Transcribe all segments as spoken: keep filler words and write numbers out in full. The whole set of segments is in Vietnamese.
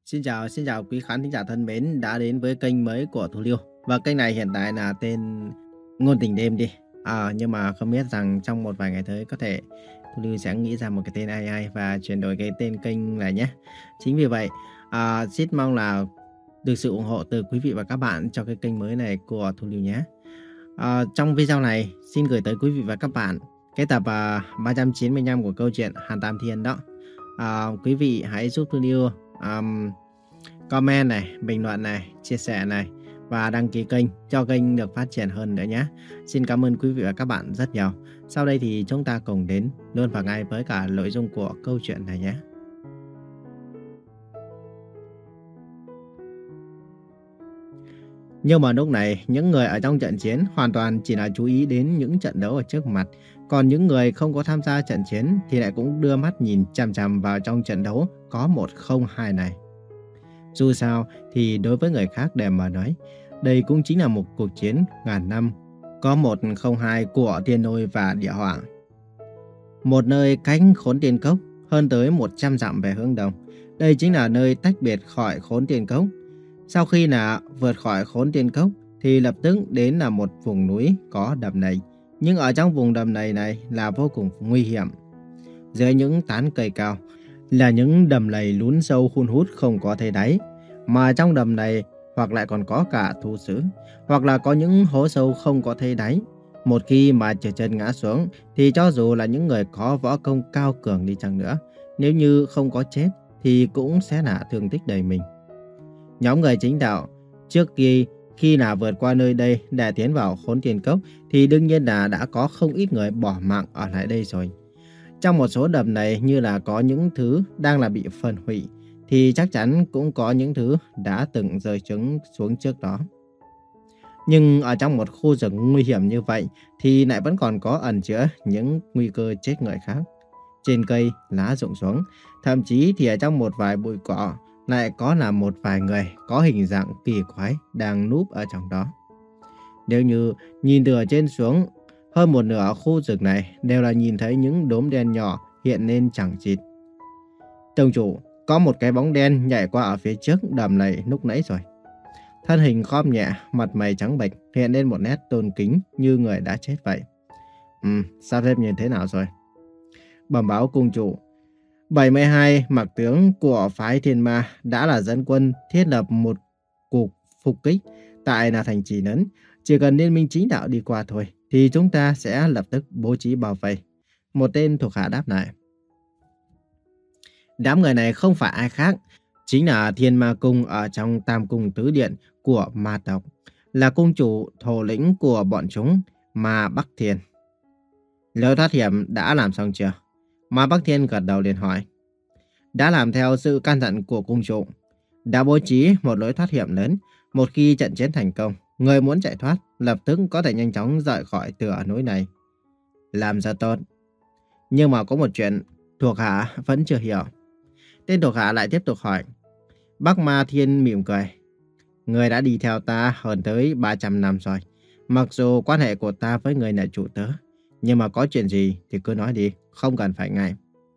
Xin chào, xin chào quý khán thính giả thân mến đã đến với kênh mới của Thu Liêu. Và kênh này hiện tại là tên Ngôn Tình Đêm đi. À, nhưng mà không biết rằng trong một vài ngày tới có thể Thu Liêu sẽ nghĩ ra một cái tên hay hay và chuyển đổi cái tên kênh này nhé. Chính vì vậy, à, xin mong là được sự ủng hộ từ quý vị và các bạn cho cái kênh mới này của Thu Liêu nhé. À, trong video này, xin gửi tới quý vị và các bạn cái tập à, ba trăm chín mươi lăm của câu chuyện Hàn Tam Thiên đó. À, quý vị hãy giúp Thu Liêu um, comment này, bình luận này, chia sẻ này và đăng ký kênh cho kênh được phát triển hơn nữa nhé. Xin cảm ơn quý vị và các bạn rất nhiều. Sau đây thì chúng ta cùng đến luôn vào ngay với cả nội dung của câu chuyện này nhé. Nhưng mà lúc này, những người ở trong trận chiến hoàn toàn chỉ là chú ý đến những trận đấu ở trước mặt. Còn những người không có tham gia trận chiến thì lại cũng đưa mắt nhìn chằm chằm vào trong trận đấu có một không hai này. Dù sao thì đối với người khác để mà nói, đây cũng chính là một cuộc chiến ngàn năm, có một không hai của thiên lôi và địa hỏa. Một nơi cách Khốn Tiên Cốc hơn tới một trăm dặm về hướng đông. Đây chính là nơi tách biệt khỏi Khốn Tiên Cốc. Sau khi là vượt khỏi Khốn Tiên Cốc thì lập tức đến là một vùng núi có đầm lầy. Nhưng ở trong vùng đầm lầy này là vô cùng nguy hiểm. Dưới những tán cây cao là những đầm lầy lún sâu hun hút không có thấy đáy. Mà trong đầm này hoặc lại còn có cả thú dữ, hoặc là có những hố sâu không có thấy đáy. Một khi mà trượt chân ngã xuống thì cho dù là những người có võ công cao cường đi chăng nữa, nếu như không có chết thì cũng sẽ là thương tích đầy mình. Nhóm người chính đạo trước khi khi là vượt qua nơi đây để tiến vào Khốn Tiên Cốc thì đương nhiên là đã có không ít người bỏ mạng ở lại đây rồi. Trong một số đầm này như là có những thứ đang là bị phân hủy thì chắc chắn cũng có những thứ đã từng rơi trứng xuống trước đó. Nhưng ở trong một khu rừng nguy hiểm như vậy thì lại vẫn còn có ẩn chứa những nguy cơ chết người khác. Trên cây lá rụng xuống, thậm chí thì ở trong một vài bụi cỏ lại có là một vài người có hình dạng kỳ quái đang núp ở trong đó. Nếu như nhìn từ ở trên xuống, hơn một nửa khu rừng này đều là nhìn thấy những đốm đen nhỏ hiện lên chẳng chịt. Tông chủ, có một cái bóng đen nhảy qua ở phía trước đầm lầy lúc nãy rồi. Thân hình khom nhẹ, mặt mày trắng bệch, hiện lên một nét tôn kính như người đã chết vậy. Ừ, sao thêm nhìn thế nào rồi? Bẩm báo cung chủ, bảy mươi hai mặc tướng của phái Thiên Ma đã là dẫn quân thiết lập một cuộc phục kích tại là thành trì lớn. Chỉ cần liên minh chính đạo đi qua thôi thì chúng ta sẽ lập tức bố trí bao vây. Một tên thuộc hạ đáp lại. Đám người này không phải ai khác, chính là Thiên Ma Cung ở trong Tam Cung Tứ Điện của ma tộc, là cung chủ thủ lĩnh của bọn chúng, Ma Bắc Thiên. Lối thoát hiểm đã làm xong chưa? Ma Bắc Thiên gật đầu liền hỏi. Đã làm theo sự căn dặn của cung chủ, đã bố trí một lối thoát hiểm lớn. Một khi trận chiến thành công, người muốn chạy thoát lập tức có thể nhanh chóng rời khỏi tựa núi này. Làm rất tốt. Nhưng mà có một chuyện thuộc hạ vẫn chưa hiểu. Tên thuộc hạ lại tiếp tục hỏi. Bắc Ma Thiên mỉm cười. Người đã đi theo ta hơn tới ba trăm năm rồi. Mặc dù quan hệ của ta với người là chủ tớ, nhưng mà có chuyện gì thì cứ nói đi, không cần phải ngại.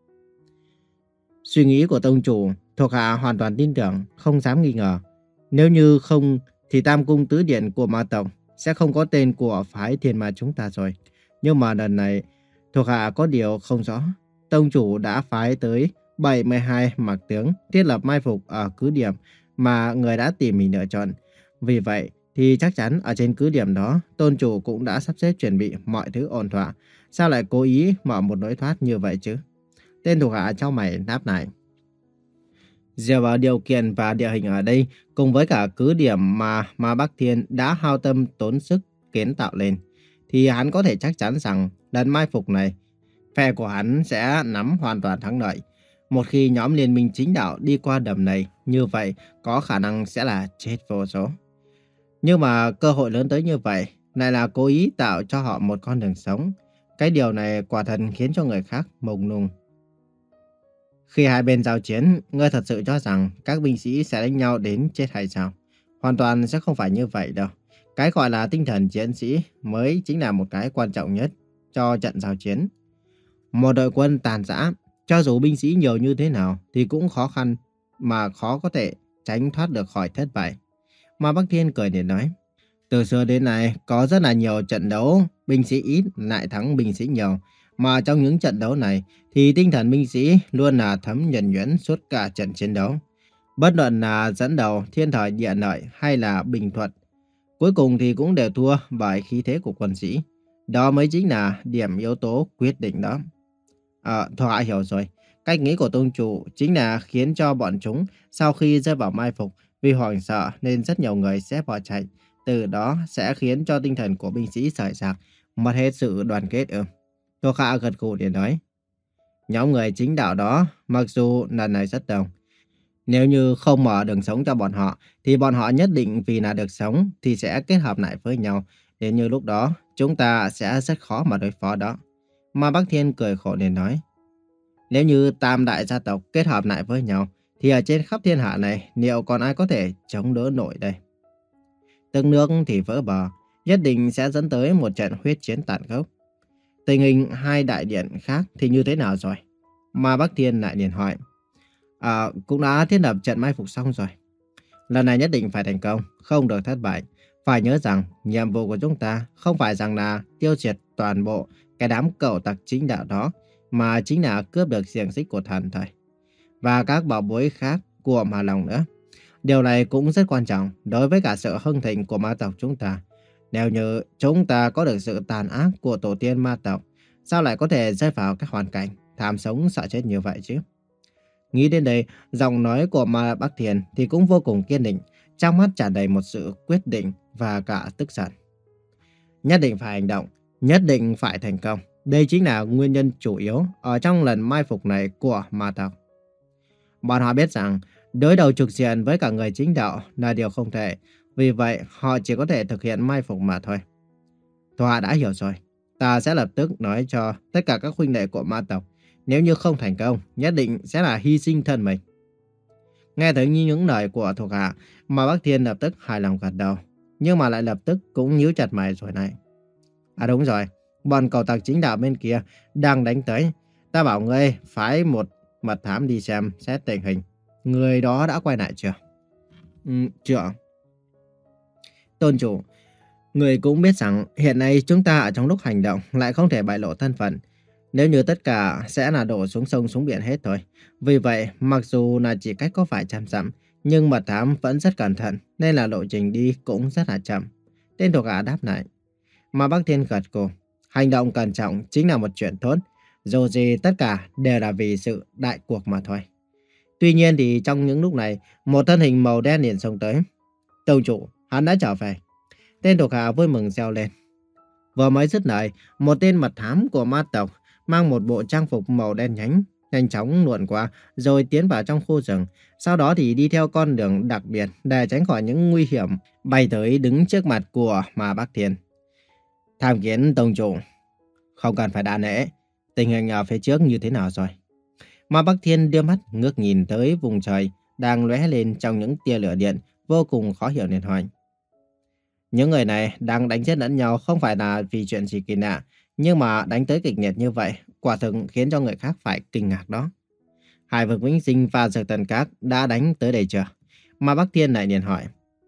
Suy nghĩ của tông chủ, thuộc hạ hoàn toàn tin tưởng, không dám nghi ngờ. Nếu như không thì Tam Cung Tứ Điện của ma tộc sẽ không có tên của phái Thiên Ma chúng ta rồi. Nhưng mà lần này thuộc hạ có điều không rõ. Tông chủ đã phái tới bảy mươi hai mặc tướng thiết lập mai phục ở cứ điểm mà người đã tỉ mỉ lựa chọn. Vì vậy thì chắc chắn ở trên cứ điểm đó tôn chủ cũng đã sắp xếp chuẩn bị mọi thứ ổn thỏa. Sao lại cố ý mở một lối thoát như vậy chứ? Tên thuộc hạ trong mày đáp lại. Dựa vào điều kiện và địa hình ở đây cùng với cả cứ điểm mà Ma Bắc Thiên đã hao tâm tốn sức kiến tạo lên thì hắn có thể chắc chắn rằng lần mai phục này phe của hắn sẽ nắm hoàn toàn thắng lợi. Một khi nhóm liên minh chính đạo đi qua đầm này, như vậy có khả năng sẽ là chết vô số. Nhưng mà cơ hội lớn tới như vậy lại là cố ý tạo cho họ một con đường sống. Cái điều này quả thật khiến cho người khác mông lung. Khi hai bên giao chiến, ngươi thật sự cho rằng các binh sĩ sẽ đánh nhau đến chết hay sao? Hoàn toàn sẽ không phải như vậy đâu. Cái gọi là tinh thần chiến sĩ mới chính là một cái quan trọng nhất cho trận giao chiến. Một đội quân tàn rã, cho dù binh sĩ nhiều như thế nào thì cũng khó khăn mà khó có thể tránh thoát được khỏi thất bại. Ma Bắc Thiên cười để nói, từ xưa đến nay có rất là nhiều trận đấu, binh sĩ ít lại thắng binh sĩ nhiều. Mà trong những trận đấu này thì tinh thần binh sĩ luôn là thấm nhuần nhuyễn suốt cả trận chiến đấu. Bất luận là dẫn đầu, thiên thời địa lợi hay là bình thuận, cuối cùng thì cũng đều thua bởi khí thế của quân sĩ. Đó mới chính là điểm yếu tố quyết định đó. À, Thuộc hạ hiểu rồi. Cách nghĩ của tông chủ chính là khiến cho bọn chúng sau khi rơi vào mai phục vì hoảng sợ nên rất nhiều người sẽ bỏ chạy. Từ đó sẽ khiến cho tinh thần của binh sĩ sởi sạc, mất hết sự đoàn kết ư. Thuộc hạ gật gù để nói. Nhóm người chính đạo đó mặc dù lần này rất đông, nếu như không mở đường sống cho bọn họ, thì bọn họ nhất định vì là được sống thì sẽ kết hợp lại với nhau. Đến như lúc đó, chúng ta sẽ rất khó mà đối phó đó. Mà Bắc Thiên cười khổ để nói. Nếu như tam đại gia tộc kết hợp lại với nhau, thì ở trên khắp thiên hạ này, liệu còn ai có thể chống đỡ nổi đây? Từng nước thì vỡ bờ, nhất định sẽ dẫn tới một trận huyết chiến tàn khốc. Tình hình hai đại điện khác thì như thế nào rồi? Mà Bắc Thiên lại liền hỏi. À, cũng đã thiết lập trận mai phục xong rồi. Lần này nhất định phải thành công, không được thất bại. Phải nhớ rằng nhiệm vụ của chúng ta không phải rằng là tiêu diệt toàn bộ cái đám cẩu tặc chính đạo đó, mà chính là cướp được xiềng xích của thần thôi. Và các bảo bối khác của Ma Long nữa. Điều này cũng rất quan trọng đối với cả sự hưng thịnh của ma tộc chúng ta. Nếu như chúng ta có được sự tàn ác của tổ tiên ma tộc, sao lại có thể rơi vào các hoàn cảnh tham sống sợ chết như vậy chứ? Nghĩ đến đây, giọng nói của Ma Bắc Thiên thì cũng vô cùng kiên định, trong mắt tràn đầy một sự quyết định và cả tức giận. Nhất định phải hành động, nhất định phải thành công. Đây chính là nguyên nhân chủ yếu ở trong lần mai phục này của ma tộc. Bọn họ biết rằng đối đầu trực diện với cả người chính đạo là điều không thể, vì vậy họ chỉ có thể thực hiện mai phục mà thôi. Thuộc hạ đã hiểu rồi, ta sẽ lập tức nói cho tất cả các huynh đệ của ma tộc, nếu như không thành công, nhất định sẽ là hy sinh thân mình. Nghe thấy những lời của thuộc hạ, mà Bắc Thiên lập tức hài lòng gật đầu, nhưng mà lại lập tức cũng nhíu chặt mày rồi này. À đúng rồi, bọn cầu tặc chính đạo bên kia đang đánh tới. Ta bảo ngươi phái một mật thám đi xem xét tình hình. Người đó đã quay lại chưa? Ừ, chưa. Tôn chủ, người cũng biết rằng hiện nay chúng ta ở trong lúc hành động lại không thể bại lộ thân phận. Nếu như tất cả sẽ là đổ xuống sông xuống biển hết thôi. Vì vậy, mặc dù là chỉ cách có vài trăm dặm, nhưng mật thám vẫn rất cẩn thận, nên là lộ trình đi cũng rất là chậm. Tên thuộc hạ đáp lại. Mà Bắc Thiên gật gù. Hành động cẩn trọng chính là một chuyện tốt. Dù gì tất cả đều là vì sự đại cuộc mà thôi. Tuy nhiên thì trong những lúc này, một thân hình màu đen liền xông tới. Tông chủ, hắn đã trở về. Tên thuộc hạ vui mừng reo lên. Vừa mới dứt lời, một tên mật thám của ma tộc mang một bộ trang phục màu đen nhánh, nhanh chóng luồn qua rồi tiến vào trong khu rừng. Sau đó thì đi theo con đường đặc biệt để tránh khỏi những nguy hiểm, bay tới đứng trước mặt của Ma Bắc Thiên. Tham kiến tông chủ. Không cần phải đa lễ. Tình hình ở phía trước như thế nào rồi? Ma Bắc Thiên đưa mắt ngước nhìn tới vùng trời đang lóe lên trong những tia lửa điện, vô cùng khó hiểu nên hỏi. Những người này đang đánh giết lẫn nhau không phải là vì chuyện gì kỳ lạ, nhưng mà đánh tới kịch liệt như vậy, quả thực khiến cho người khác phải kinh ngạc đó. Hải vực Vĩnh Sinh và Dược Thần Các đã đánh tới đây chưa? Ma Bắc Thiên lại liền hỏi.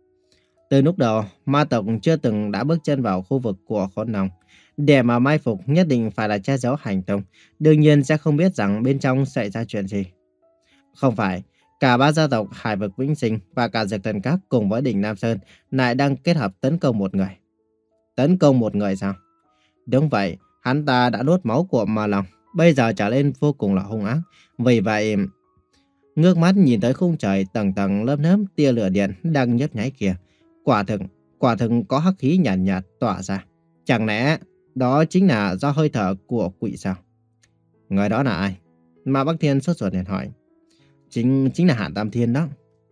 Từ lúc đầu, ma tộc chưa từng đã bước chân vào khu vực của Khốn Long. Để mà mai phục nhất định phải là che giấu hành tung, đương nhiên sẽ không biết rằng bên trong xảy ra chuyện gì. Không phải, cả ba gia tộc Hải vực Vĩnh Sinh và cả Dược Thần Các cùng với đỉnh Nam Sơn lại đang kết hợp tấn công một người. Tấn công một người sao? Đúng vậy, hắn ta đã nuốt máu của Ma Long, bây giờ trở lên vô cùng là hung ác. Vì vậy, ngước mắt nhìn tới khung trời tầng tầng lớp lớp tia lửa điện đang nhấp nháy kia, quả thực, quả thực có hắc khí nhàn nhạt, nhạt tỏa ra. Chẳng lẽ đó chính là do hơi thở của quỷ sao? Người đó là ai? Ma Bắc Thiên sốt ruột liền hỏi. Chính chính là Hàn Tam Thiên đó.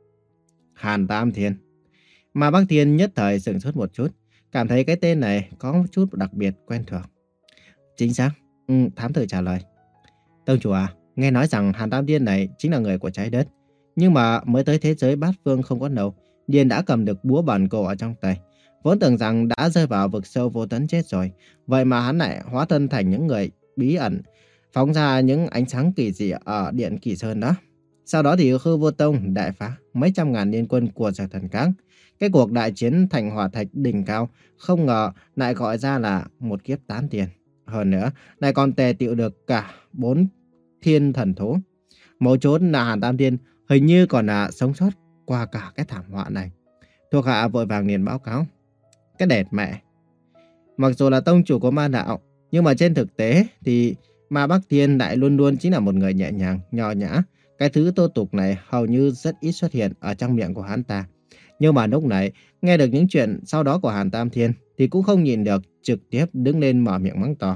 Hàn Tam Thiên. Ma Bắc Thiên nhất thời sửng sốt một chút, cảm thấy cái tên này có một chút đặc biệt quen thuộc. Chính xác, ừ, thám tử trả lời. Tông chủ à, nghe nói rằng Hàn Tam Thiên này chính là người của trái đất, nhưng mà mới tới thế giới bát phương không có đâu, liền đã cầm được búa bản cổ ở trong tay. Vốn tưởng rằng đã rơi vào vực sâu vô tận chết rồi, vậy mà hắn lại hóa thân thành những người bí ẩn, phóng ra những ánh sáng kỳ dị ở điện Kỳ Sơn đó. Sau đó thì Hư Vô Tông đại phá mấy trăm ngàn liên quân của Giải Thần Các. Cái cuộc đại chiến thành hỏa thạch đỉnh cao không ngờ lại gọi ra là một kiếp tán tiền. Hơn nữa, lại còn tề tựu được cả bốn thiên thần thú. Mấu chốt là Hàn Tam Thiên hình như còn là sống sót qua cả cái thảm họa này. Thuộc hạ vội vàng liền báo cáo. Cái đệt mẹ. Mặc dù là tông chủ của ma đạo, nhưng mà trên thực tế thì Ma Bắc Thiên lại luôn luôn chính là một người nhẹ nhàng, nho nhã. Cái thứ tô tục này hầu như rất ít xuất hiện ở trong miệng của hắn ta. Nhưng mà lúc này, nghe được những chuyện sau đó của Hàn Tam Thiên thì cũng không nhìn được, trực tiếp đứng lên mở miệng mắng to.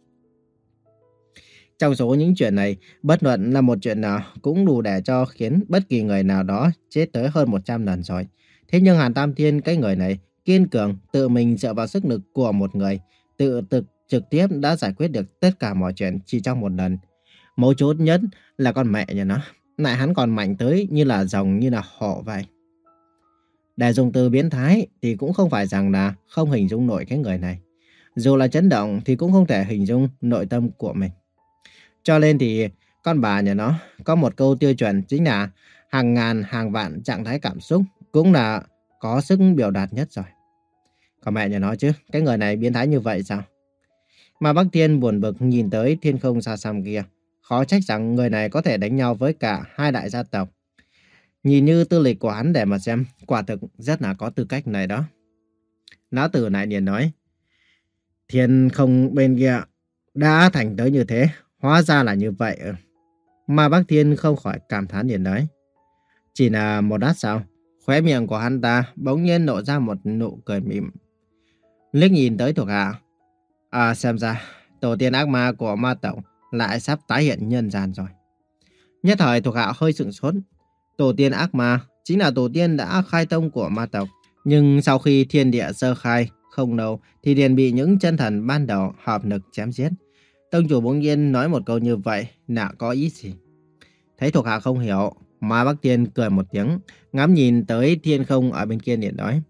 Trong số những chuyện này, bất luận là một chuyện nào cũng đủ để cho khiến bất kỳ người nào đó chết tới hơn một trăm lần rồi. Thế nhưng Hàn Tam Thiên, cái người này, kiên cường, tự mình dựa vào sức lực của một người, tự thực trực tiếp đã giải quyết được tất cả mọi chuyện chỉ trong một lần. Mấu chốt nhất là con mẹ nhà nó, lại hắn còn mạnh tới như là rồng như là hổ vậy. Để dùng từ biến thái thì cũng không phải rằng là không hình dung nổi cái người này. Dù là chấn động thì cũng không thể hình dung nội tâm của mình. Cho nên thì con bà nhà nó có một câu tiêu chuẩn chính là hàng ngàn hàng vạn trạng thái cảm xúc cũng là có sức biểu đạt nhất rồi. Còn mẹ nhà nó chứ, cái người này biến thái như vậy sao? Mà Bắc Thiên buồn bực nhìn tới thiên không xa xăm kia. Khó trách rằng người này có thể đánh nhau với cả hai đại gia tộc. Nhìn như tư lịch của hắn để mà xem, quả thực rất là có tư cách này đó. Lão tử lại liền nói. Thiên không bên kia đã thành tới như thế, hóa ra là như vậy. Mà Bắc Thiên không khỏi cảm thán liền nói. Chỉ là một lát sau, khóe miệng của hắn ta bỗng nhiên lộ ra một nụ cười mỉm. Liếc nhìn tới thuộc hạ. À xem ra, tổ tiên ác ma của ma tộc lại sắp tái hiện nhân gian rồi. Nhất thời thuộc hạ hơi sửng sốt. Tổ tiên ác ma chính là tổ tiên đã khai tông của ma tộc. Nhưng sau khi thiên địa sơ khai không lâu thì liền bị những chân thần ban đầu hợp lực chém giết. Tông chủ bỗng nhiên nói một câu như vậy là có ý gì? Thấy thuộc hạ không hiểu, Ma Bắc Thiên cười một tiếng, ngắm nhìn tới thiên không ở bên kia liền nói.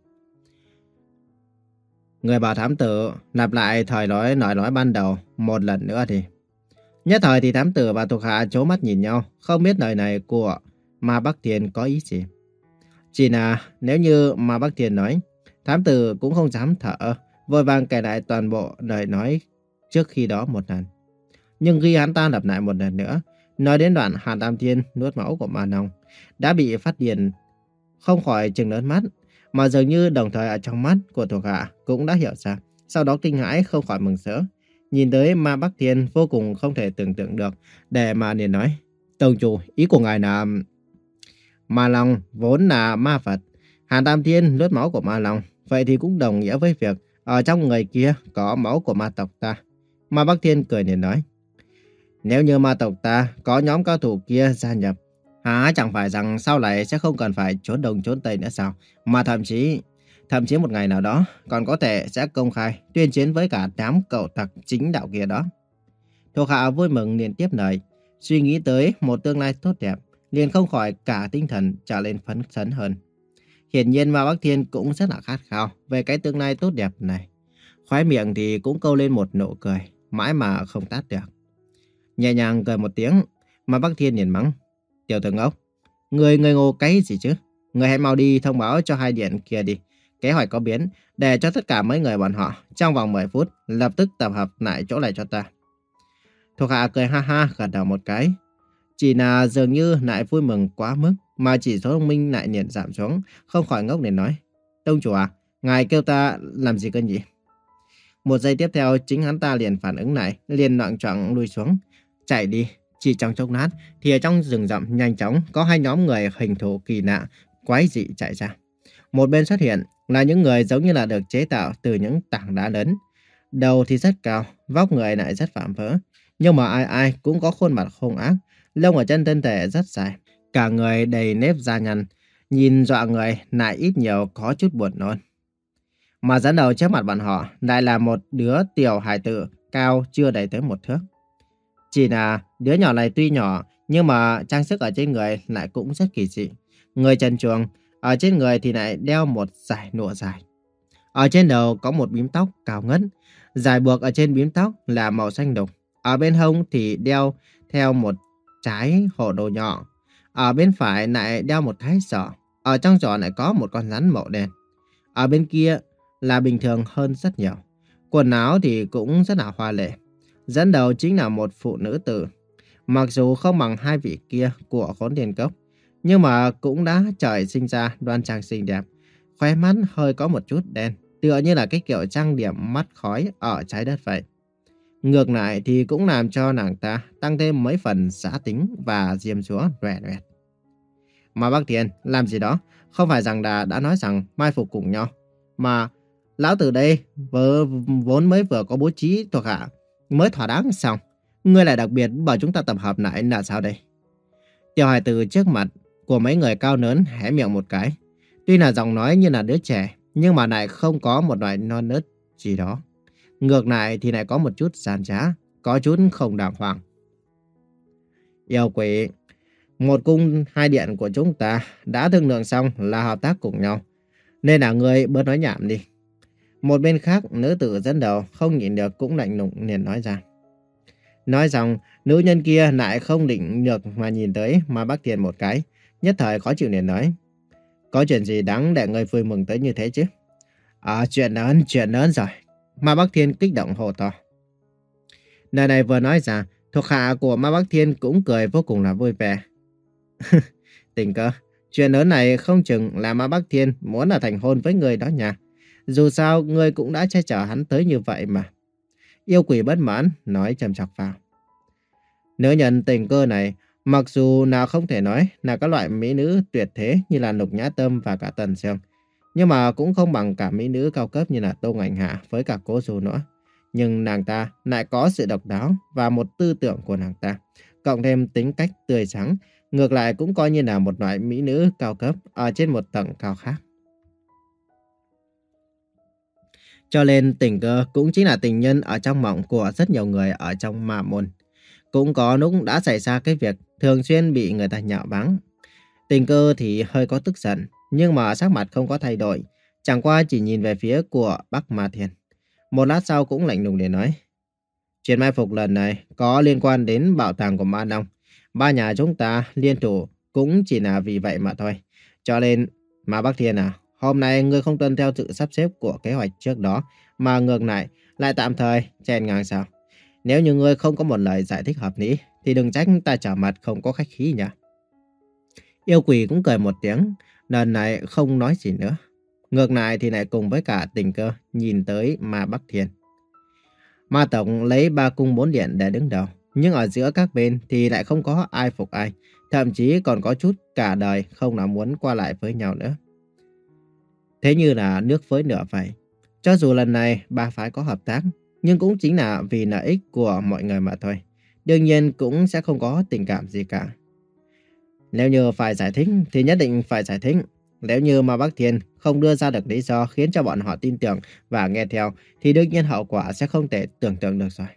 Người bảo thám tử lặp lại thời nói nói nói ban đầu một lần nữa thì. Nhất thời thì thám tử và thuộc hạ trố mắt nhìn nhau, không biết lời này của Ma Bắc Thiên có ý gì. Chỉ là nếu như Ma Bắc Thiên nói, thám tử cũng không dám thở, vội vàng kể lại toàn bộ lời nói trước khi đó một lần. Nhưng khi hắn ta lặp lại một lần nữa, nói đến đoạn Hàn Tam Thiên nuốt máu của Ma Nông, đã bị phát điên, không khỏi trừng lớn mắt, mà dường như đồng thời ở trong mắt của thuộc hạ cũng đã hiểu ra. Sau đó kinh hãi không khỏi mừng rỡ, nhìn tới Ma Bắc Thiên vô cùng không thể tưởng tượng được, để mà liền nói, tông chủ, ý của ngài là Ma Long vốn là ma Phật, Hàn Tam Thiên nuốt máu của Ma Long, vậy thì cũng đồng nghĩa với việc ở trong người kia có máu của ma tộc ta. Ma Bắc Thiên cười liền nói, nếu như ma tộc ta có nhóm cao thủ kia gia nhập, hả chẳng phải rằng sau này sẽ không cần phải trốn đông trốn tây nữa sao? Mà thậm chí, thậm chí một ngày nào đó còn có thể sẽ công khai tuyên chiến với cả đám cậu tặc chính đạo kia đó. Thuộc hạ vui mừng liền tiếp lời, suy nghĩ tới một tương lai tốt đẹp, liền không khỏi cả tinh thần trở lên phấn chấn hơn. Hiển nhiên Ma Bắc Thiên cũng rất là khát khao về cái tương lai tốt đẹp này. Khóe miệng thì cũng câu lên một nụ cười, mãi mà không tắt được. Nhẹ nhàng cười một tiếng, Ma Bắc Thiên liền mắng. Tiểu tử ngốc, người người ngô cái gì chứ? Người hãy mau đi thông báo cho hai điện kia đi. Kế hoạch có biến, để cho tất cả mấy người bọn họ trong vòng mười phút lập tức tập hợp lại chỗ này cho ta. Thuộc hạ cười ha ha gật đầu một cái. Chỉ là dường như lại vui mừng quá mức, mà chỉ số thông minh lại liền giảm xuống, không khỏi ngốc để nói. Tông chủ à, ngài kêu ta làm gì cơ nhỉ? Một giây tiếp theo chính hắn ta liền phản ứng lại, liền loạng choạng lui xuống. Chạy đi. Chỉ trong chốc lát thì ở trong rừng rậm nhanh chóng có hai nhóm người hình thù kỳ lạ, quái dị chạy ra. Một bên xuất hiện là những người giống như là được chế tạo từ những tảng đá lớn. Đầu thì rất cao, vóc người lại rất vạm vỡ. Nhưng mà ai ai cũng có khuôn mặt hung ác, lông ở chân thân thể rất dài. Cả người đầy nếp da nhăn, nhìn dọa người lại ít nhiều có chút buồn nôn. Mà dẫn đầu trước mặt bọn họ lại là một đứa tiểu hài tử cao chưa đầy tới một thước. Chỉ là đứa nhỏ này tuy nhỏ nhưng mà trang sức ở trên người lại cũng rất kỳ dị. Người trần truồng, ở trên người thì lại đeo một dải lụa dài. Ở trên đầu có một bím tóc cao ngất, dài buộc ở trên bím tóc là màu xanh đục. Ở bên hông thì đeo theo một trái hổ đồ nhỏ. Ở bên phải lại đeo một cái giỏ. Ở trong giỏ lại có một con rắn màu đen. Ở bên kia là bình thường hơn rất nhiều. Quần áo thì cũng rất là hoa lệ. Dẫn đầu chính là một phụ nữ tử. Mặc dù không bằng hai vị kia của Khốn Thiên Cốc, nhưng mà cũng đã trời sinh ra đoan trang xinh đẹp. Khóe mắt hơi có một chút đen, tựa như là cái kiểu trang điểm mắt khói ở trái đất vậy. Ngược lại thì cũng làm cho nàng ta tăng thêm mấy phần xã tính và diêm dúa ròe rẹt. Mà bác Thiên làm gì đó, không phải rằng đã, đã nói rằng mai phục cùng nhau. Mà lão tử đây vớ, vốn mới vừa có bố trí thuộc hạ, mới thỏa đáng xong. Ngươi lại đặc biệt bảo chúng ta tập hợp lại là sao đây? Tiểu hài từ trước mặt của mấy người cao lớn hé miệng một cái. Tuy là giọng nói như là đứa trẻ, nhưng mà lại không có một loại non nớt gì đó. Ngược lại thì lại có một chút gian trá, có chút không đàng hoàng. Yêu quỷ, một cung hai điện của chúng ta đã thương lượng xong là hợp tác cùng nhau. Nên là ngươi bớt nói nhảm đi. Một bên khác, nữ tử dẫn đầu không nhịn được cũng lạnh lùng liền nói ra. Nói rằng nữ nhân kia lại không định được mà nhìn tới mà bác Thiên một cái. Nhất thời khó chịu liền nói. Có chuyện gì đáng để người vui mừng tới như thế chứ? À, chuyện lớn, chuyện lớn rồi. Ma Bắc Thiên kích động hô to. Lời này vừa nói ra, thuộc hạ của Ma Bắc Thiên cũng cười vô cùng là vui vẻ. Tình cơ, chuyện lớn này không chừng là Ma Bắc Thiên muốn là thành hôn với người đó nha. Dù sao, người cũng đã che chở hắn tới như vậy mà. Yêu quỷ bất mãn, nói trầm trọc vào. Nữ nhân tình cơ này, mặc dù nào không thể nói là các loại mỹ nữ tuyệt thế như là Lục Nhã Tâm và cả Tần Sương, nhưng mà cũng không bằng cả mỹ nữ cao cấp như là Tô Ngạnh Hạ với cả Cố Du nữa. Nhưng nàng ta lại có sự độc đáo và một tư tưởng của nàng ta, cộng thêm tính cách tươi sáng, ngược lại cũng coi như là một loại mỹ nữ cao cấp ở trên một tầng cao khác. Cho nên tình cơ cũng chính là tình nhân ở trong mộng của rất nhiều người ở trong ma môn. Cũng có lúc đã xảy ra cái việc thường xuyên bị người ta nhạo báng. Tình cơ thì hơi có tức giận, nhưng mà sắc mặt không có thay đổi, chẳng qua chỉ nhìn về phía của Bắc Ma Thiên. Một lát sau cũng lạnh lùng để nói. Chuyện mai phục lần này có liên quan đến bảo tàng của Ma Long. Ba nhà chúng ta liên thủ cũng chỉ là vì vậy mà thôi. Cho nên, Ma Bắc Thiên à, hôm nay ngươi không tuân theo sự sắp xếp của kế hoạch trước đó, mà ngược lại lại tạm thời chen ngang sao? Nếu như ngươi không có một lời giải thích hợp lý, thì đừng trách ta trở mặt không có khách khí nhỉ. Yêu quỷ cũng cười một tiếng, lần này không nói gì nữa. Ngược lại thì lại cùng với cả tình cơ nhìn tới Ma Bắc Thiên. Ma Tổng lấy ba cung bốn điện để đứng đầu, nhưng ở giữa các bên thì lại không có ai phục ai, thậm chí còn có chút cả đời không nào muốn qua lại với nhau nữa. Thế như là nước với lửa vậy. Cho dù lần này ba phái có hợp tác, nhưng cũng chính là vì lợi ích của mọi người mà thôi. Đương nhiên cũng sẽ không có tình cảm gì cả. Nếu như phải giải thích thì nhất định phải giải thích. Nếu như mà Bắc Thiên không đưa ra được lý do khiến cho bọn họ tin tưởng và nghe theo, thì đương nhiên hậu quả sẽ không thể tưởng tượng được rồi.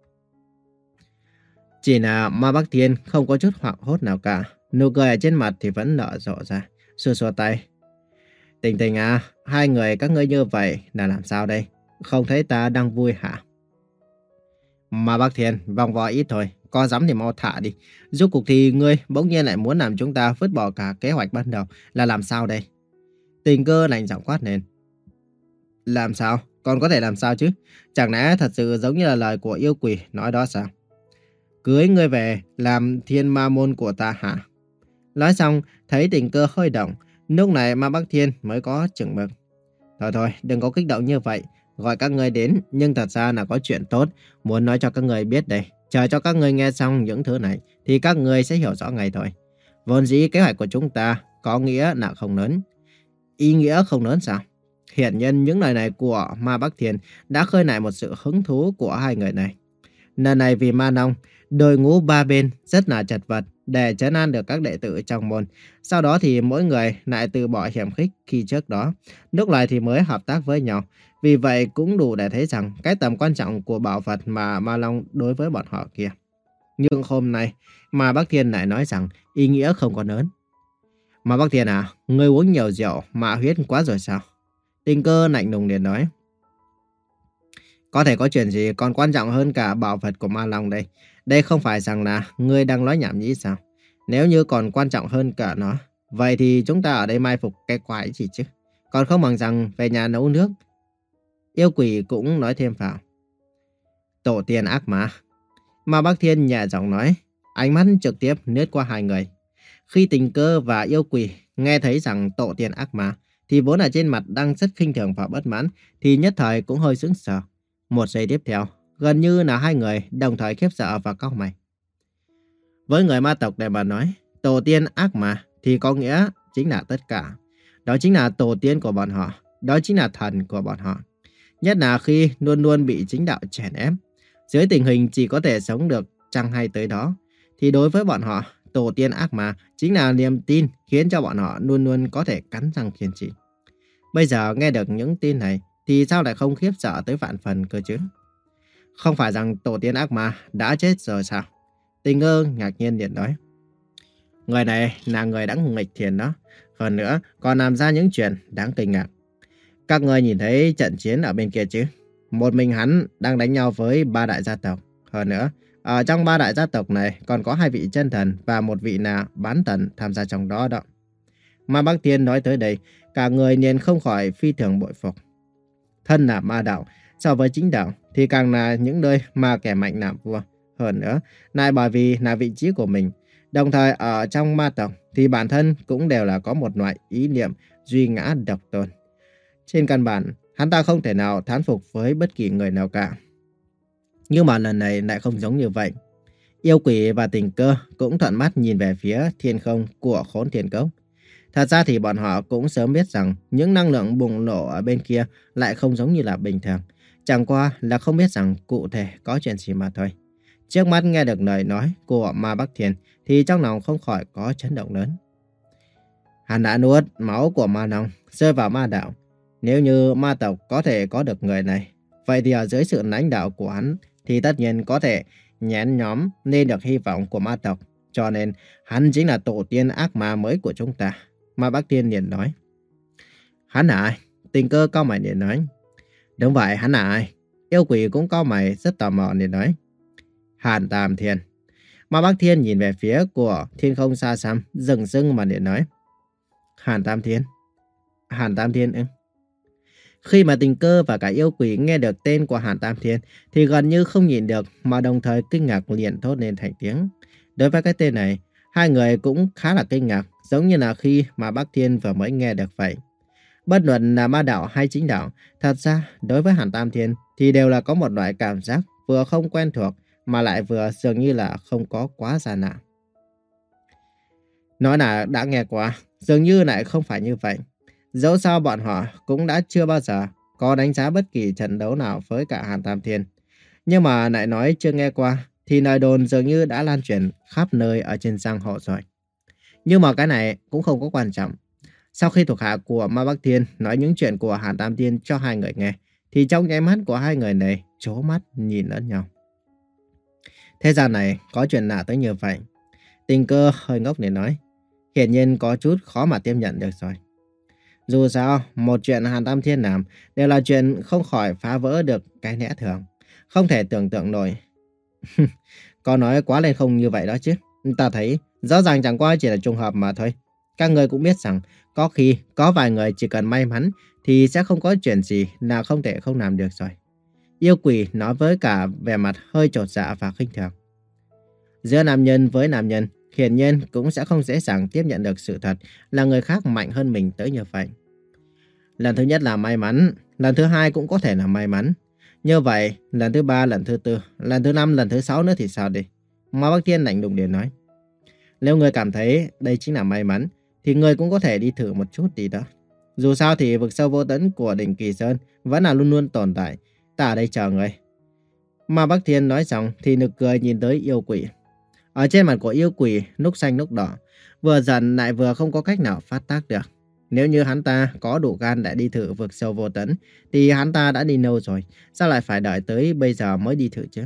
Chỉ là Ma Bắc Thiên không có chút hoảng hốt nào cả. Nụ cười ở trên mặt thì vẫn nở rộ ra. Xua xua tay. Tình Tình à, hai người các ngươi như vậy là làm sao đây? Không thấy ta đang vui hả? Ma Bắc Thiên, vòng vo ít thôi. Có dám thì mau thả đi. Rốt cuộc thì ngươi bỗng nhiên lại muốn làm chúng ta vứt bỏ cả kế hoạch ban đầu là làm sao đây? Tình cơ lạnh giọng quát lên. Làm sao? Còn có thể làm sao chứ? Chẳng lẽ thật sự giống như là lời của yêu quỷ nói đó sao? Cưới ngươi về làm thiên ma môn của ta hả? Nói xong, thấy tình cơ hơi động. Lúc này Ma Bắc Thiên mới có chừng mực. Thôi thôi, đừng có kích động như vậy. Gọi các ngươi đến, nhưng thật ra là có chuyện tốt. Muốn nói cho các ngươi biết đây. Chờ cho các ngươi nghe xong những thứ này, thì các ngươi sẽ hiểu rõ ngay thôi. Vốn dĩ kế hoạch của chúng ta có nghĩa là không lớn. Ý nghĩa không lớn sao? Hiển nhiên những lời này của Ma Bắc Thiên đã khơi lại một sự hứng thú của hai người này. Lần này vì Ma Long, đội ngũ ba bên rất là chật vật để trấn an được các đệ tử trong môn. Sau đó thì mỗi người lại từ bỏ hiểm khích khi trước đó. Lúc này thì mới hợp tác với nhau. Vì vậy cũng đủ để thấy rằng cái tầm quan trọng của bảo vật mà Ma Long đối với bọn họ kia. Nhưng hôm nay mà Bắc Thiên lại nói rằng ý nghĩa không có lớn. Mà Bắc Thiên à, ngươi uống nhiều rượu mà huyết quá rồi sao? Tình cơ lạnh lùng liền nói. Có thể có chuyện gì còn quan trọng hơn cả bảo vật của Ma Long đây. Đây không phải rằng là ngươi đang nói nhảm nhí sao? Nếu như còn quan trọng hơn cả nó, vậy thì chúng ta ở đây mai phục cái quái gì chứ? Còn không bằng rằng về nhà nấu nước. Yêu quỷ cũng nói thêm vào. Tổ tiên ác ma. Ma Bắc Thiên nhẹ giọng nói, ánh mắt trực tiếp lướt qua hai người. Khi Tình Cơ và yêu quỷ nghe thấy rằng tổ tiên ác ma, thì vốn ở trên mặt đang rất khinh thường và bất mãn, thì nhất thời cũng hơi sững sờ. Một giây tiếp theo, gần như là hai người đồng thời khiếp sợ và cau mày. Với người ma tộc này mà nói, tổ tiên ác ma thì có nghĩa chính là tất cả. Đó chính là tổ tiên của bọn họ, đó chính là thần của bọn họ. Nhất là khi luôn luôn bị chính đạo chèn ép, dưới tình hình chỉ có thể sống được chẳng hay tới đó, thì đối với bọn họ, tổ tiên ác ma chính là niềm tin khiến cho bọn họ luôn luôn có thể cắn răng kiên trì. Bây giờ nghe được những tin này thì sao lại không khiếp sợ tới vạn phần cơ chứ? Không phải rằng tổ tiên ác ma đã chết rồi sao? Tình Ngơ ngạc nhiên liền nói. Người này là người đã nghịch thiền đó. Hơn nữa còn làm ra những chuyện đáng kinh ngạc. Các người nhìn thấy trận chiến ở bên kia chứ? Một mình hắn đang đánh nhau với ba đại gia tộc. Hơn nữa, ở trong ba đại gia tộc này còn có hai vị chân thần và một vị là bán thần tham gia trong đó đó. Ma Bắc Thiên nói tới đây, cả người liền không khỏi phi thường bội phục. Thân là ma đạo, so với chính đạo thì càng là những nơi mà kẻ mạnh làm vua. Hơn nữa, lại bởi vì là vị trí của mình. Đồng thời ở trong ma tộc thì bản thân cũng đều là có một loại ý niệm duy ngã độc tôn. Trên căn bản, hắn ta không thể nào thán phục với bất kỳ người nào cả. Nhưng mà lần này lại không giống như vậy. Yêu quỷ và Tình Cơ cũng thuận mắt nhìn về phía thiên không của Khốn Thiên Cốc. Thật ra thì bọn họ cũng sớm biết rằng những năng lượng bùng nổ ở bên kia lại không giống như là bình thường. Chẳng qua là không biết rằng cụ thể có chuyện gì mà thôi. Trước mắt nghe được lời nói của Ma Bắc Thiên thì trong lòng không khỏi có chấn động lớn. Hắn đã nuốt máu của ma nông rơi vào ma đạo. Nếu như ma tộc có thể có được người này, vậy thì ở dưới sự lãnh đạo của hắn thì tất nhiên có thể nhén nhóm nên được hy vọng của ma tộc. Cho nên hắn chính là tổ tiên ác ma mới của chúng ta. Ma Bắc Thiên liền nói. Hắn là ai? Tình Cơ cau mày liền nói. Đúng vậy, hắn là ai? Yêu quỷ cũng cau mày rất tò mò liền nói. Hàn Tam Thiên. Ma Bắc Thiên nhìn về phía của thiên không xa xăm, dừng dưng mà liền nói. Hàn Tam Thiên. Hàn Tam Thiên ư? Khi mà Tình Cơ và cả yêu quỷ nghe được tên của Hàn Tam Thiên thì gần như không nhìn được mà đồng thời kinh ngạc liền thốt lên thành tiếng. Đối với cái tên này, hai người cũng khá là kinh ngạc, giống như là khi mà Bắc Thiên vừa mới nghe được vậy. Bất luận là ma đạo hay chính đạo, thật ra đối với Hàn Tam Thiên thì đều là có một loại cảm giác vừa không quen thuộc mà lại vừa dường như là không có quá xa lạ. Nói là đã nghe qua, dường như lại không phải như vậy. Dẫu sao bọn họ cũng đã chưa bao giờ có đánh giá bất kỳ trận đấu nào với cả Hàn Tam Thiên. Nhưng mà lại nói chưa nghe qua thì lời đồn dường như đã lan truyền khắp nơi ở trên giang hồ rồi. Nhưng mà cái này cũng không có quan trọng. Sau khi thuộc hạ của Ma Bắc Thiên nói những chuyện của Hàn Tam Thiên cho hai người nghe, thì trong nháy mắt của hai người này trố mắt nhìn lẫn nhau. Thế gian này có chuyện lạ tới như vậy. Tình Cơ hơi ngốc để nói. Hiển nhiên có chút khó mà tiếp nhận được rồi. Dù sao, một chuyện Hàn Tam Thiên làm đều là chuyện không khỏi phá vỡ được cái lẽ thường. Không thể tưởng tượng nổi. Có nói quá lên không như vậy đó chứ. Ta thấy rõ ràng chẳng qua chỉ là trùng hợp mà thôi. Các người cũng biết rằng có khi có vài người chỉ cần may mắn thì sẽ không có chuyện gì là không thể không làm được rồi. Yêu quỷ nói với cả vẻ mặt hơi chột dạ và khinh thường. Giữa nam nhân với nam nhân hiển nhiên cũng sẽ không dễ dàng tiếp nhận được sự thật là người khác mạnh hơn mình tới như vậy. Lần thứ nhất là may mắn, lần thứ hai cũng có thể là may mắn. Như vậy, lần thứ ba, lần thứ tư, lần thứ năm, lần thứ sáu nữa thì sao đi? Ma Bắc Thiên lạnh lùng để nói. Nếu người cảm thấy đây chính là may mắn, thì người cũng có thể đi thử một chút đi đó. Dù sao thì vực sâu vô tận của đỉnh Kỳ Sơn vẫn là luôn luôn tồn tại. Ta ở đây chờ người. Ma Bắc Thiên nói xong thì nực cười nhìn tới yêu quỷ. Ở trên mặt của yêu quỷ lúc xanh lúc đỏ, vừa giận lại vừa không có cách nào phát tác được. Nếu như hắn ta có đủ gan để đi thử vực sâu vô tận thì hắn ta đã đi lâu rồi, sao lại phải đợi tới bây giờ mới đi thử chứ?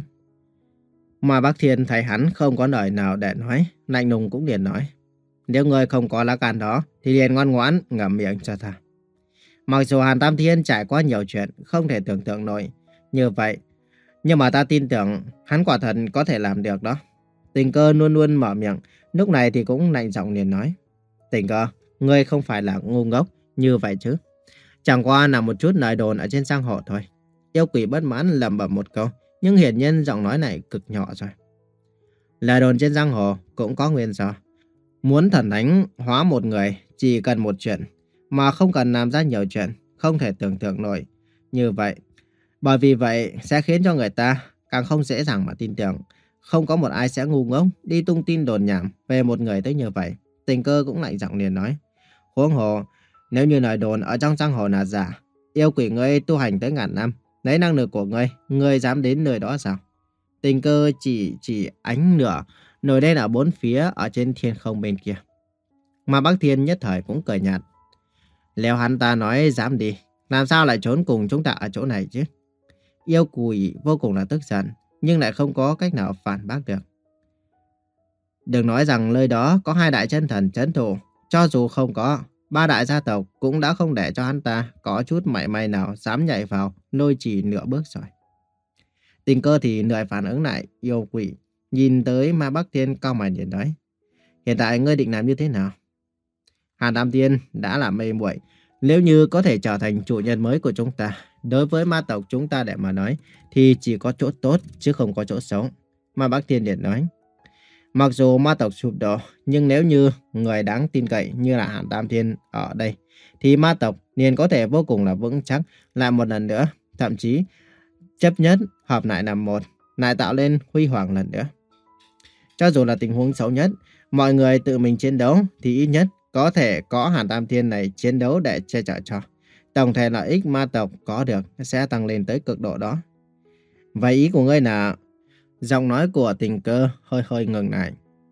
Mà Bắc Thiên thấy hắn không có lời nào để nói, lạnh lùng cũng liền nói. Nếu người không có lá gan đó thì liền ngoan ngoãn ngậm miệng cho ta. Mặc dù Hàn Tam Thiên trải qua nhiều chuyện không thể tưởng tượng nổi như vậy, nhưng mà ta tin tưởng hắn quả thật có thể làm được đó. Tình Cơ luôn luôn mở miệng, Lúc này thì cũng lạnh giọng liền nói. Tình cơ, ngươi không phải là ngu ngốc như vậy chứ. Chẳng qua là một chút lời đồn ở trên giang hồ thôi. Yêu quỷ bất mãn lẩm bẩm một câu, nhưng hiển nhiên giọng nói này cực nhỏ rồi. Lời đồn trên giang hồ cũng có nguyên do. Muốn thần thánh hóa một người chỉ cần một chuyện, mà không cần làm ra nhiều chuyện, không thể tưởng tượng nổi. Như vậy, bởi vì vậy sẽ khiến cho người ta càng không dễ dàng mà tin tưởng. Không có một ai sẽ ngu ngốc đi tung tin đồn nhảm về một người tới như vậy. Tình cơ cũng lạnh giọng liền nói. Huống hồ, nếu như lời đồn ở trong giang hồ là giả, yêu quỷ ngươi tu hành tới ngàn năm, lấy năng lực của ngươi, ngươi dám đến nơi đó sao? Tình cơ chỉ chỉ ánh lửa nổi lên ở bốn phía ở trên thiên không bên kia. Mà Bắc Thiên nhất thời cũng cười nhạt. Nếu hắn ta nói dám đi, làm sao lại trốn cùng chúng ta ở chỗ này chứ? Yêu quỷ vô cùng là tức giận, nhưng lại không có cách nào phản bác được. Đừng nói rằng nơi đó có hai đại chân thần trấn thủ, cho dù không có, ba đại gia tộc cũng đã không để cho hắn ta có chút mảy may nào dám nhảy vào lôi chỉ nửa bước rồi. Tình cơ thì lười phản ứng lại, yêu quỷ nhìn tới Ma Bắc Thiên cau mày liền nói. Hiện tại ngươi định làm như thế nào? Hàn Tam Tiên đã là mê muội, nếu như có thể trở thành chủ nhân mới của chúng ta, đối với ma tộc chúng ta để mà nói, thì chỉ có chỗ tốt chứ không có chỗ xấu. Ma Bắc Thiên liền nói. Mặc dù ma tộc sụp đổ, nhưng nếu như người đáng tin cậy như là Hàn Tam Thiên ở đây, thì ma tộc liền có thể vô cùng là vững chắc lại một lần nữa, thậm chí chấp nhất hợp lại làm một, lại tạo lên huy hoàng lần nữa. Cho dù là tình huống xấu nhất, mọi người tự mình chiến đấu thì ít nhất có thể có Hàn Tam Thiên này chiến đấu để che chở cho. Tổng thể lợi ích ma tộc có được sẽ tăng lên tới cực độ đó. Vậy ý của ngươi là... Giọng nói của tình cơ hơi hơi ngừng lại.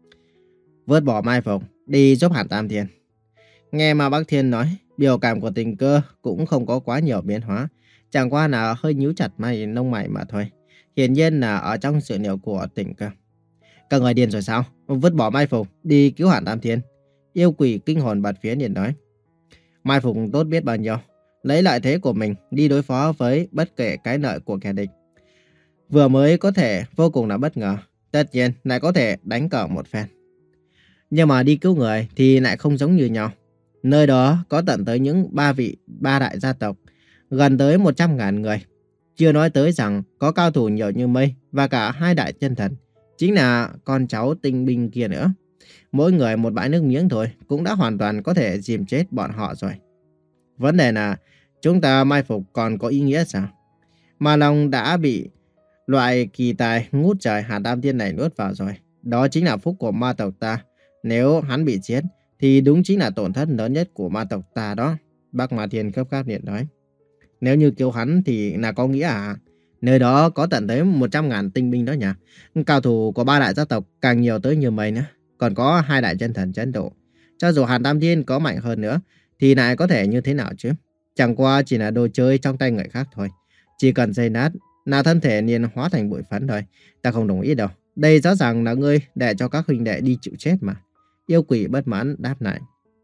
Vớt bỏ mai phục, đi giúp Hàn Tam Thiên. Nghe mà Bắc Thiên nói, biểu cảm của tình cơ cũng không có quá nhiều biến hóa. Chẳng qua là hơi nhíu chặt mày lông mày mà thôi. Hiển nhiên là ở trong sự liệu của tình cơ. Các người điên rồi sao? Vứt bỏ mai phục, đi cứu Hàn Tam Thiên. Yêu quỷ kinh hồn bạt phía liền nói. Mai phục tốt biết bao nhiêu. Lấy lợi thế của mình đi đối phó với bất kể cái lợi của kẻ địch. Vừa mới có thể vô cùng là bất ngờ, tất nhiên lại có thể đánh cờ một phen. Nhưng mà đi cứu người thì lại không giống như nhau. Nơi đó có tận tới những ba vị, ba đại gia tộc, gần tới một trăm ngàn người. Chưa nói tới rằng có cao thủ nhiều như mây và cả hai đại chân thần, chính là con cháu tinh binh kia nữa. Mỗi người một bãi nước miếng thôi cũng đã hoàn toàn có thể dìm chết bọn họ rồi. Vấn đề là chúng ta mai phục còn có ý nghĩa sao? Mà Long đã bị loại kỳ tài ngút trời Hàn Tam Thiên này nuốt vào rồi. Đó chính là phúc của ma tộc ta. Nếu hắn bị chết thì đúng chính là tổn thất lớn nhất của ma tộc ta đó. Bác Ma Thiên cấp gáp điện nói. Nếu như cứu hắn thì là có nghĩa à? Nơi đó có tận tới một trăm ngàn tinh binh đó nhỉ? Cao thủ của ba đại gia tộc càng nhiều tới như mây nữa. Còn có hai đại chân thần trấn thủ. Cho dù Hàn Tam Thiên có mạnh hơn nữa thì lại có thể như thế nào chứ? Chẳng qua chỉ là đồ chơi trong tay người khác thôi. Chỉ cần dây nát là thân thể liền hóa thành bụi phấn thôi. Ta không đồng ý đâu. Đây rõ ràng là ngươi để cho các huynh đệ đi chịu chết mà. Yêu quỷ bất mãn đáp lại.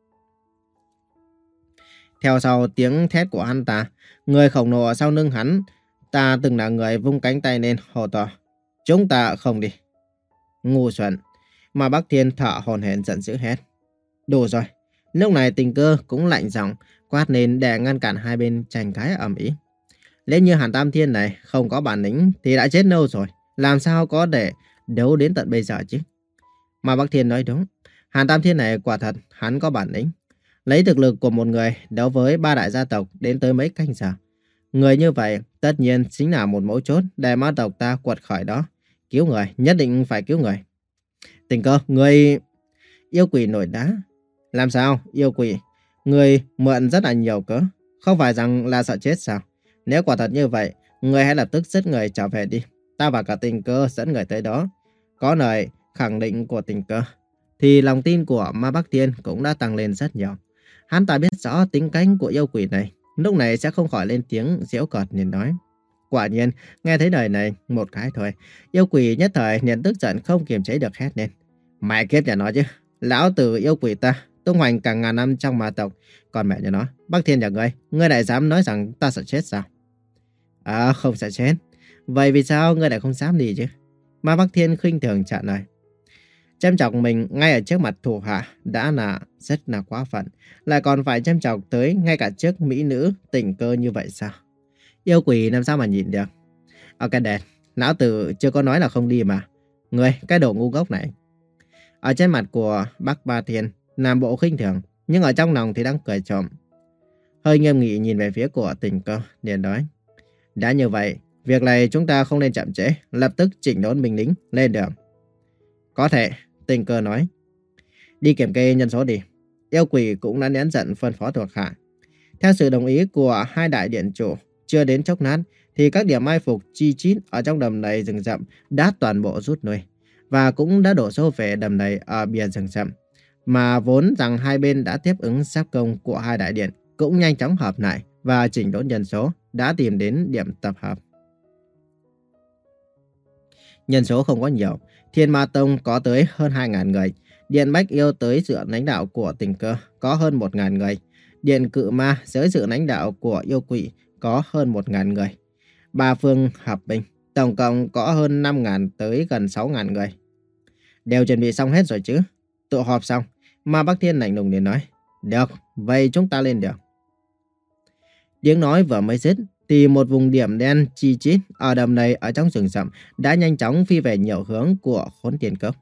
Theo sau tiếng thét của hắn ta, người khổng lồ ở sau lưng hắn, ta từng là người vung cánh tay lên hô to. Chúng ta không đi. Ngu xuẩn. Mà Bắc Thiên thở hổn hển giận dữ hét. Đủ rồi. Lúc này tình cơ cũng lạnh giọng quát lên để ngăn cản hai bên tranh cãi ầm ĩ. Nếu như Hàn Tam Thiên này không có bản lĩnh thì đã chết lâu rồi. Làm sao có để đấu đến tận bây giờ chứ? Mà Bắc Thiên nói đúng. Hàn Tam Thiên này quả thật hắn có bản lĩnh. Lấy thực lực của một người đấu với ba đại gia tộc đến tới mấy canh giờ. Người như vậy tất nhiên chính là một mấu chốt để ma tộc ta quật khởi đó. Cứu người, nhất định phải cứu người. Tình cơ, người... Yêu quỷ nổi đá. Làm sao, yêu quỷ? Người mượn rất là nhiều cớ. Không phải rằng là sợ chết sao? Nếu quả thật như vậy, người hãy lập tức dẫn người trở về đi. Ta và cả tình cơ dẫn người tới đó. Có lời khẳng định của tình cơ, thì lòng tin của Ma Bắc Thiên cũng đã tăng lên rất nhiều. Hắn ta biết rõ tính cách của yêu quỷ này, lúc này sẽ không khỏi lên tiếng giễu cợt nên nói. Quả nhiên, nghe thấy lời này một cái thôi, yêu quỷ nhất thời liền tức giận không kiềm chế được hét lên. Mẹ kiếp nhà nó chứ, lão tử yêu quỷ ta, tung hoành cả ngàn năm trong ma tộc. Còn mẹ nhà nó, Bắc Thiên nhà ngươi, ngươi lại dám nói rằng ta sợ chết sao? À, không sợ chết. Vậy vì sao ngươi lại không dám đi chứ? Ma Bắc Thiên khinh thường trả lời. Châm chọc mình ngay ở trước mặt thủ hạ đã là rất là quá phận, lại còn phải châm chọc tới ngay cả trước mỹ nữ tình cơ như vậy sao? Yêu quỷ làm sao mà nhìn được? Ở cái đèn, lão tử chưa có nói là không đi mà. Người, cái đồ ngu ngốc này. Ở trên mặt của bác Ba Thiên làm bộ khinh thường, nhưng ở trong lòng thì đang cười trộm. Hơi nghiêm nghị nhìn về phía của tình cơ, liền nói. Đã như vậy, việc này chúng ta không nên chậm trễ, lập tức chỉnh đốn binh lính, lên đường. Có thể, tình cơ nói. Đi kiểm kê nhân số đi. Yêu quỷ cũng đã nén giận phân phó thuộc hạ. Theo sự đồng ý của hai đại điện chủ, chưa đến chốc lát thì các điểm mai phục chi chít ở trong đầm lầy rừng rậm đã toàn bộ rút lui và cũng đã đổ xô về đầm lầy ở bìa rừng rậm. Mà vốn rằng hai bên đã tiếp ứng giáp công của hai đại điện cũng nhanh chóng hợp lại và chỉnh đốn nhân số, đã tìm đến điểm tập hợp. Nhân số không có nhiều, Thiên Ma Tông có tới hơn hai nghìn người, Điện Bách Yêu tới sự lãnh đạo của tình cơ có hơn một nghìn người, Điện Cự Ma dưới sự lãnh đạo của yêu quỷ có hơn một nghìn người. Ba phương hợp binh, tổng cộng có hơn năm nghìn tới gần sáu nghìn người. Đều chuẩn bị xong hết rồi chứ? Tụ họp xong, Ma Bắc Thiên lạnh lùng liền nói. Được, vậy chúng ta lên đường. Tiếng nói vừa mới dứt thì một vùng điểm đen chi chít ở đầm này ở trong rừng rậm đã nhanh chóng phi về nhiều hướng của Khốn Tiên Cốc.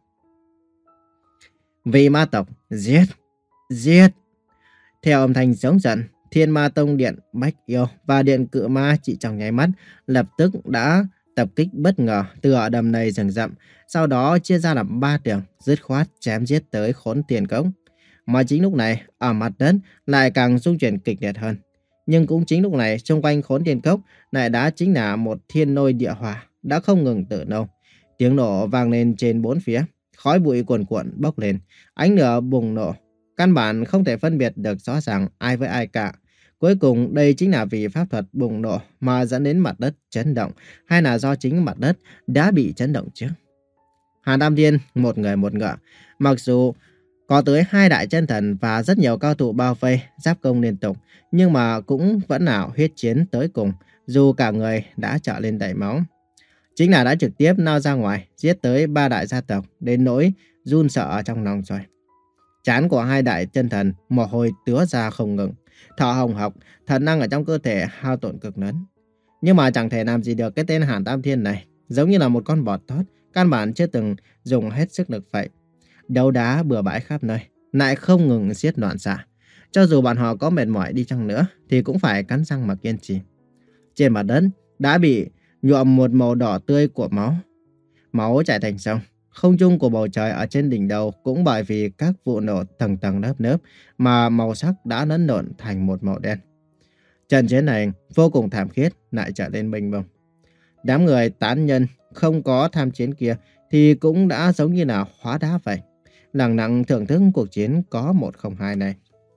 Vị ma tộc, giết, giết. Theo âm thanh giống giận, Thiên Ma Tông Điện Bách Yêu và Điện Cự Ma chỉ trong nháy mắt lập tức đã tập kích bất ngờ từ ở đầm này rừng rậm, sau đó chia ra làm ba đường, dứt khoát chém giết tới Khốn Tiên Cốc. Mà chính lúc này, ở mặt đất lại càng rung chuyển kịch liệt hơn. Nhưng cũng chính lúc này, xung quanh Khốn Tiên Cốc lại đã chính là một thiên lôi địa hỏa đã không ngừng tự nâu. Tiếng nổ vang lên trên bốn phía, khói bụi cuồn cuộn bốc lên, ánh lửa bùng nổ. Căn bản không thể phân biệt được rõ ràng ai với ai cả. Cuối cùng đây chính là vì pháp thuật bùng nổ mà dẫn đến mặt đất chấn động, hay là do chính mặt đất đã bị chấn động trước. Hàn Tam Thiên một người một ngựa, mặc dù có tới hai đại chân thần và rất nhiều cao thủ bao vây, giáp công liên tục, nhưng mà cũng vẫn nào huyết chiến tới cùng, dù cả người đã trở lên đầy máu. Chính là đã trực tiếp lao ra ngoài, giết tới ba đại gia tộc, đến nỗi run sợ ở trong lòng rồi. Trán của hai đại chân thần mồ hôi tứa ra không ngừng, thở hồng hộc, thần năng ở trong cơ thể hao tổn cực lớn. Nhưng mà chẳng thể làm gì được cái tên Hàn Tam Thiên này, giống như là một con bọt tót, căn bản chưa từng dùng hết sức lực vậy. Đấu đá bừa bãi khắp nơi, lại không ngừng giết loạn xạ. Cho dù bọn họ có mệt mỏi đi chăng nữa thì cũng phải cắn răng mà kiên trì. Trên mặt đất đã bị nhuộm một màu đỏ tươi của máu. Máu chảy thành sông. Không trung của bầu trời ở trên đỉnh đầu cũng bởi vì các vụ nổ tầng tầng lớp lớp mà màu sắc đã lẫn lộn thành một màu đen. Trận chiến này vô cùng thảm thiết, lại trở nên mênh mông. Đám người tán nhân không có tham chiến kia thì cũng đã giống như là hóa đá vậy, lặng lặng thưởng thức cuộc chiến có một không hai này.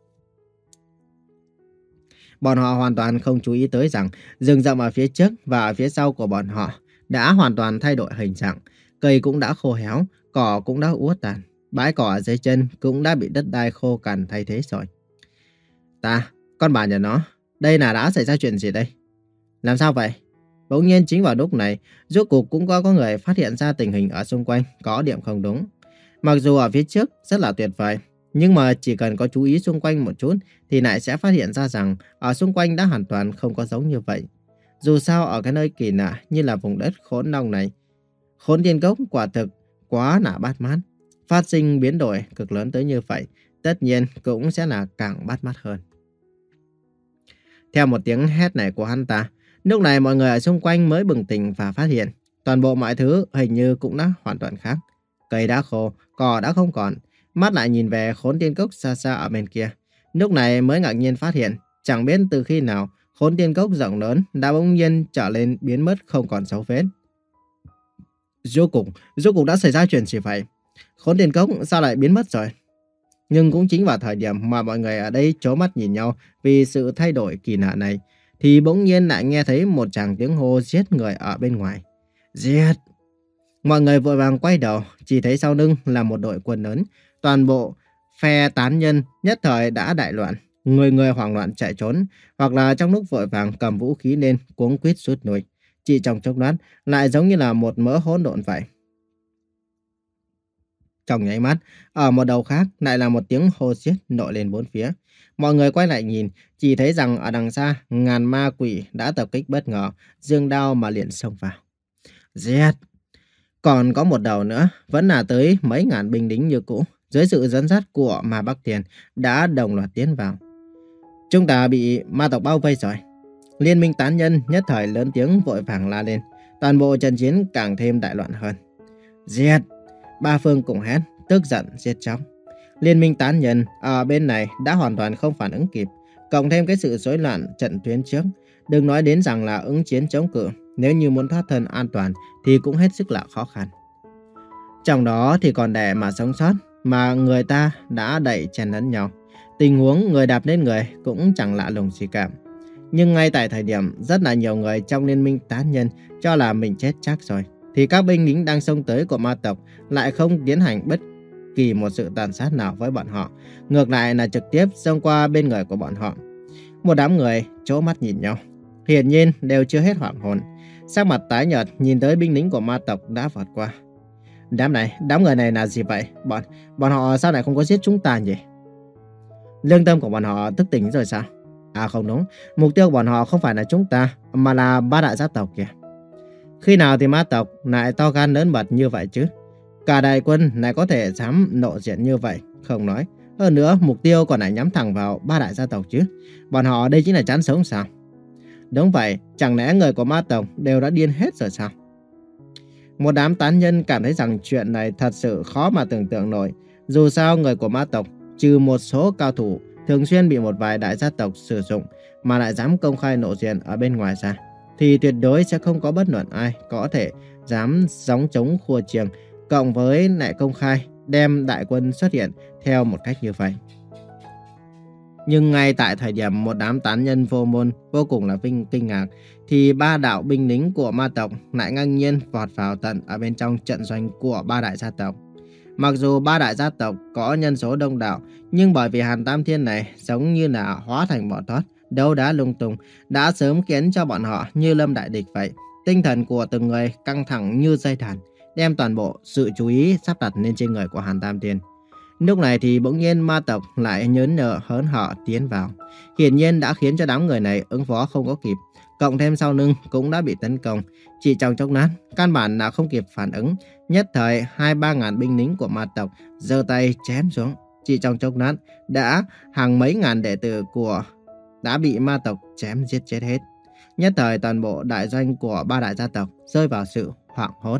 Bọn họ hoàn toàn không chú ý tới rằng rừng rậm ở phía trước và ở phía sau của bọn họ đã hoàn toàn thay đổi hình dạng. Cây cũng đã khô héo, cỏ cũng đã úa tàn, bãi cỏ ở dưới chân cũng đã bị đất đai khô cằn thay thế rồi. Ta, con bà nhà nó, đây là đã xảy ra chuyện gì đây? Làm sao vậy? Bỗng nhiên chính vào lúc này, rốt cuộc cũng có, có người phát hiện ra tình hình ở xung quanh có điểm không đúng. Mặc dù ở phía trước rất là tuyệt vời, nhưng mà chỉ cần có chú ý xung quanh một chút thì lại sẽ phát hiện ra rằng ở xung quanh đã hoàn toàn không có giống như vậy. Dù sao ở cái nơi kỳ lạ như là vùng đất Khốn Long này, Khốn Tiên Cốc quả thực quá là bát mát. Phát sinh biến đổi cực lớn tới như vậy, tất nhiên cũng sẽ là càng bát mát hơn. Theo một tiếng hét này của hắn ta, lúc này mọi người ở xung quanh mới bừng tỉnh và phát hiện toàn bộ mọi thứ hình như cũng đã hoàn toàn khác. Cây đã khô, cỏ đã không còn, mắt lại nhìn về Khốn Tiên Cốc xa xa ở bên kia. Lúc này mới ngạc nhiên phát hiện, chẳng biết từ khi nào Khốn Tiên Cốc rộng lớn đã bỗng nhiên trở lên biến mất không còn dấu vết. Rốt cuộc, rốt cuộc đã xảy ra chuyện gì vậy? Khốn Tiên Cốc sao lại biến mất rồi? Nhưng cũng chính vào thời điểm mà mọi người ở đây trố mắt nhìn nhau vì sự thay đổi kỳ lạ này, thì bỗng nhiên lại nghe thấy một tràng tiếng hô giết người ở bên ngoài. Giết! Mọi người vội vàng quay đầu, chỉ thấy sau lưng là một đội quân lớn. Toàn bộ phe tán nhân nhất thời đã đại loạn, người người hoảng loạn chạy trốn, hoặc là trong lúc vội vàng cầm vũ khí lên cuống quýt rút lui. Chỉ trong chốc lát lại giống như là một mớ hỗn độn vậy. Trong nháy mắt, ở một đầu khác lại là một tiếng hô giết nổi lên bốn phía. Mọi người quay lại nhìn, chỉ thấy rằng ở đằng xa, ngàn ma quỷ đã tập kích bất ngờ, giương đao mà liền xông vào. Giết! Còn có một đầu nữa, vẫn là tới mấy ngàn binh lính như cũ, dưới sự dẫn dắt của Ma Bắc Tiền đã đồng loạt tiến vào. Chúng ta bị ma tộc bao vây rồi. Liên minh tán nhân nhất thời lớn tiếng vội vàng la lên, toàn bộ trận chiến càng thêm đại loạn hơn. Giết! Ba phương cùng hét, tức giận giết chóc. Liên minh tán nhân ở bên này đã hoàn toàn không phản ứng kịp, cộng thêm cái sự rối loạn trận tuyến trước, đừng nói đến rằng là ứng chiến chống cự, nếu như muốn thoát thân an toàn thì cũng hết sức là khó khăn. Trong đó thì còn để mà sống sót, mà người ta đã đẩy chen lẫn nhau. Tình huống người đạp lên người cũng chẳng lạ lùng gì cả. Nhưng ngay tại thời điểm rất là nhiều người trong liên minh tán nhân cho là mình chết chắc rồi, thì các binh lính đang xông tới của ma tộc lại không tiến hành bất kỳ một sự tàn sát nào với bọn họ. Ngược lại là trực tiếp xông qua bên người của bọn họ. Một đám người trố mắt nhìn nhau, hiển nhiên đều chưa hết hoảng hồn. Sắc mặt tái nhợt nhìn tới binh lính của ma tộc đã vọt qua. Đám này, đám người này là gì vậy? Bọn, bọn họ sao lại không có giết chúng ta nhỉ? Lương tâm của bọn họ thức tỉnh rồi sao? À không đúng, mục tiêu của bọn họ không phải là chúng ta, mà là ba đại gia tộc kìa. Khi nào thì ma tộc lại to gan lớn mật như vậy chứ? Cả đại quân lại có thể dám lộ diện như vậy, không nói. Hơn nữa, mục tiêu còn lại nhắm thẳng vào ba đại gia tộc chứ. Bọn họ đây chính là chán sống sao? Đúng vậy, chẳng lẽ người của ma tộc đều đã điên hết rồi sao? Một đám tán nhân cảm thấy rằng chuyện này thật sự khó mà tưởng tượng nổi. Dù sao người của ma tộc, trừ một số cao thủ thường xuyên bị một vài đại gia tộc sử dụng mà lại dám công khai lộ diện ở bên ngoài ra, thì tuyệt đối sẽ không có bất luận ai có thể dám gióng trống khua chiêng, cộng với lại công khai đem đại quân xuất hiện theo một cách như vậy. Nhưng ngay tại thời điểm một đám tán nhân vô môn vô cùng là vinh kinh ngạc, thì ba đạo binh lính của ma tộc lại ngang nhiên vọt vào tận ở bên trong trận doanh của ba đại gia tộc. Mặc dù ba đại gia tộc có nhân số đông đảo, nhưng bởi vì Hàn Tam Thiên này giống như là hóa thành bọ tót, đấu đá lung tung, đã sớm khiến cho bọn họ như lâm đại địch vậy. Tinh thần của từng người căng thẳng như dây đàn, đem toàn bộ sự chú ý sắp đặt lên trên người của Hàn Tam Thiên. Lúc này thì bỗng nhiên ma tộc lại nhớn nở hớn hở tiến vào. Hiển nhiên đã khiến cho đám người này ứng phó không có kịp. Cộng thêm sau lưng cũng đã bị tấn công. Chỉ trong chốc lát, căn bản là không kịp phản ứng. Nhất thời hai ba ngàn binh lính của ma tộc giơ tay chém xuống. Chỉ trong chốc lát đã hàng mấy ngàn đệ tử của đã bị ma tộc chém giết chết hết. Nhất thời toàn bộ đại doanh của ba đại gia tộc rơi vào sự hoảng hốt.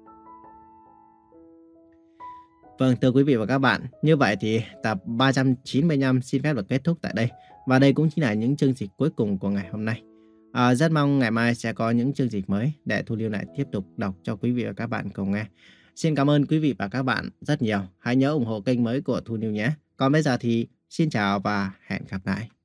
Vâng, thưa quý vị và các bạn, như vậy thì tập ba trăm chín mươi lăm xin phép được kết thúc tại đây. Và đây cũng chính là những chương trình cuối cùng của ngày hôm nay. À, rất mong ngày mai sẽ có những chương trình mới để Thu Liêu lại tiếp tục đọc cho quý vị và các bạn cùng nghe. Xin cảm ơn quý vị và các bạn rất nhiều. Hãy nhớ ủng hộ kênh mới của Thu Liêu nhé. Còn bây giờ thì xin chào và hẹn gặp lại.